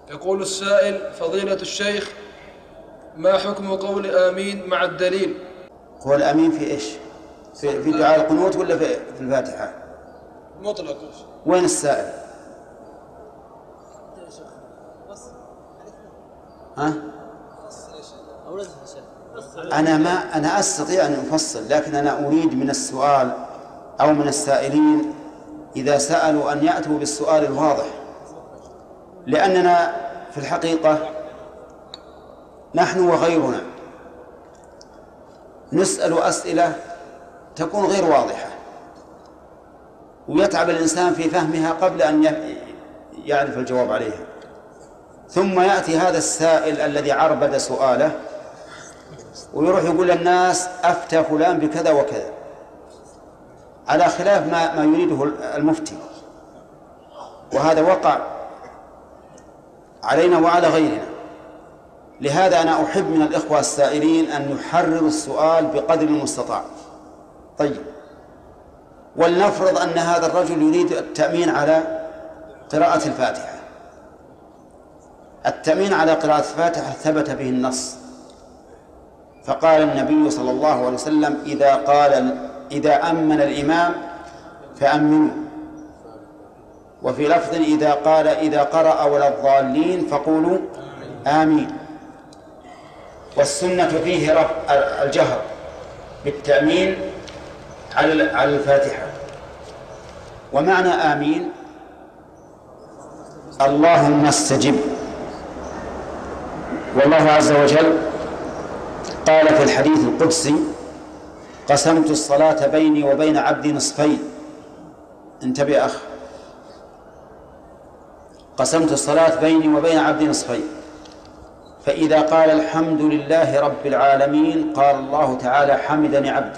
يقول السائل: فضيلة الشيخ، ما حكم قول آمين مع الدليل؟ قول آمين في إيش؟ في دعاء القنوت ولا في الفاتحة؟ مطلق. وين السائل؟ ها؟ أنا أستطيع أن أفصل، لكن أنا أريد من السؤال أو من السائلين إذا سألوا أن يأتوا بالسؤال الواضح، لأننا في الحقيقة نحن وغيرنا نسأل أسئلة تكون غير واضحة، ويتعب الإنسان في فهمها قبل أن يعرف الجواب عليها، ثم يأتي هذا السائل الذي عربد سؤاله ويروح يقول للناس أفتى فلان بكذا وكذا على خلاف ما يريده المفتي، وهذا وقع علينا وعلى غيرنا. لهذا أنا أحب من الإخوة السائلين أن يحرروا السؤال بقدر المستطاع. طيب، ولنفرض أن هذا الرجل يريد التأمين على قراءة الفاتحة. التأمين على قراءة الفاتحة ثبت به النص، فقال النبي صلى الله عليه وسلم: إذا أمن الإمام فأمنوا، وفي لفظ إذا قرأ ولا الضالين فقولوا آمين. والسنة فيه رفع الجهر بالتأمين على الفاتحة. ومعنى آمين اللهم استجب. والله عز وجل قال في الحديث القدسي: قسمت الصلاة بيني وبين عبدي نصفين. انتبه يا أخ، قسمت الصلاة بيني وبين عبدي نصفين، فإذا قال الحمد لله رب العالمين قال الله تعالى حمدني عبدي،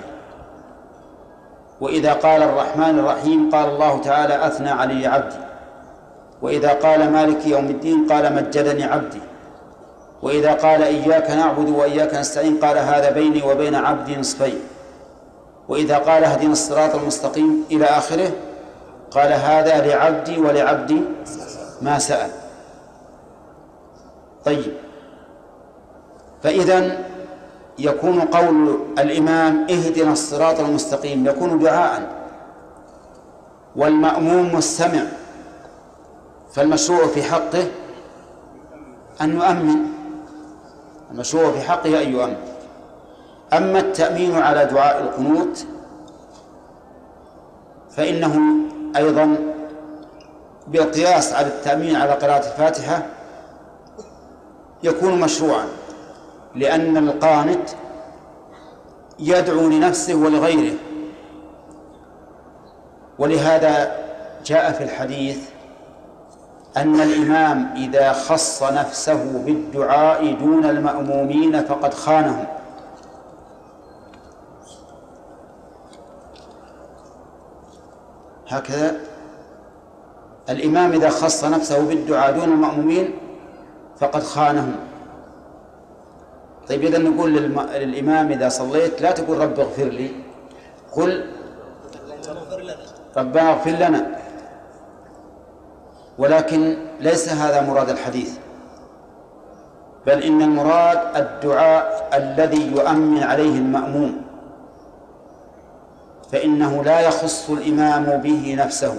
وإذا قال الرحمن الرحيم قال الله تعالى أثنى علي عبدي، وإذا قال مالك يوم الدين قال مجدني عبدي، وإذا قال إياك نعبد وإياك نستعين قال هذا بيني وبين عبدي نصفين، وإذا قال اهدنا الصراط المستقيم إلى آخره قال هذا لعبدي ولعبدي ما سأل. طيب، فإذن يكون قول الإمام اهدنا الصراط المستقيم يكون دعاء، والمأموم مستمع، فالمشروع في حقه أن يؤمن، المشروع في حقه أن يؤمن. أما التأمين على دعاء القنوت فإنه أيضا بالقياس على التأمين على قراءة الفاتحة يكون مشروعا، لأن القانت يدعو لنفسه ولغيره. ولهذا جاء في الحديث أن الإمام إذا خص نفسه بالدعاء دون المأمومين فقد خانهم. هكذا الإمام إذا خص نفسه بالدعاء دون المأمومين فقد خانهم. طيب، إذا نقول للإمام إذا صليت لا تقول رب اغفر لي، قل ربنا اغفر لنا. ولكن ليس هذا مراد الحديث، بل إن المراد الدعاء الذي يؤمن عليه المأموم، فإنه لا يخص الإمام به نفسه.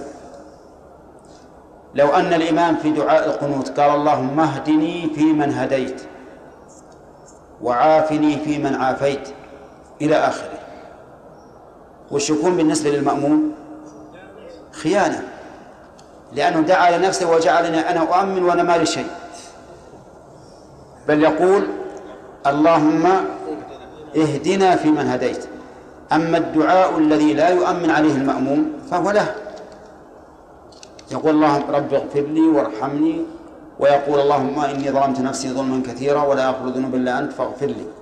لو أن الإمام في دعاء القنوت قال اللهم اهدني فيمن هديت وعافني فيمن عافيت إلى آخره، وش يكون بالنسبة للمأموم؟ خيانة، لأنه دعا لنفسه وجعلني أنا أؤمن وأنا ما لي شيء، بل يقول اللهم اهدنا فيمن هديت. أما الدعاء الذي لا يؤمن عليه المأموم فهو له، يقول اللهم رب اغفر لي وارحمني، ويقول اللهم إني ظلمت نفسي ظلما كثيرا ولا أغفر الذنوب إلا أنت فاغفر لي.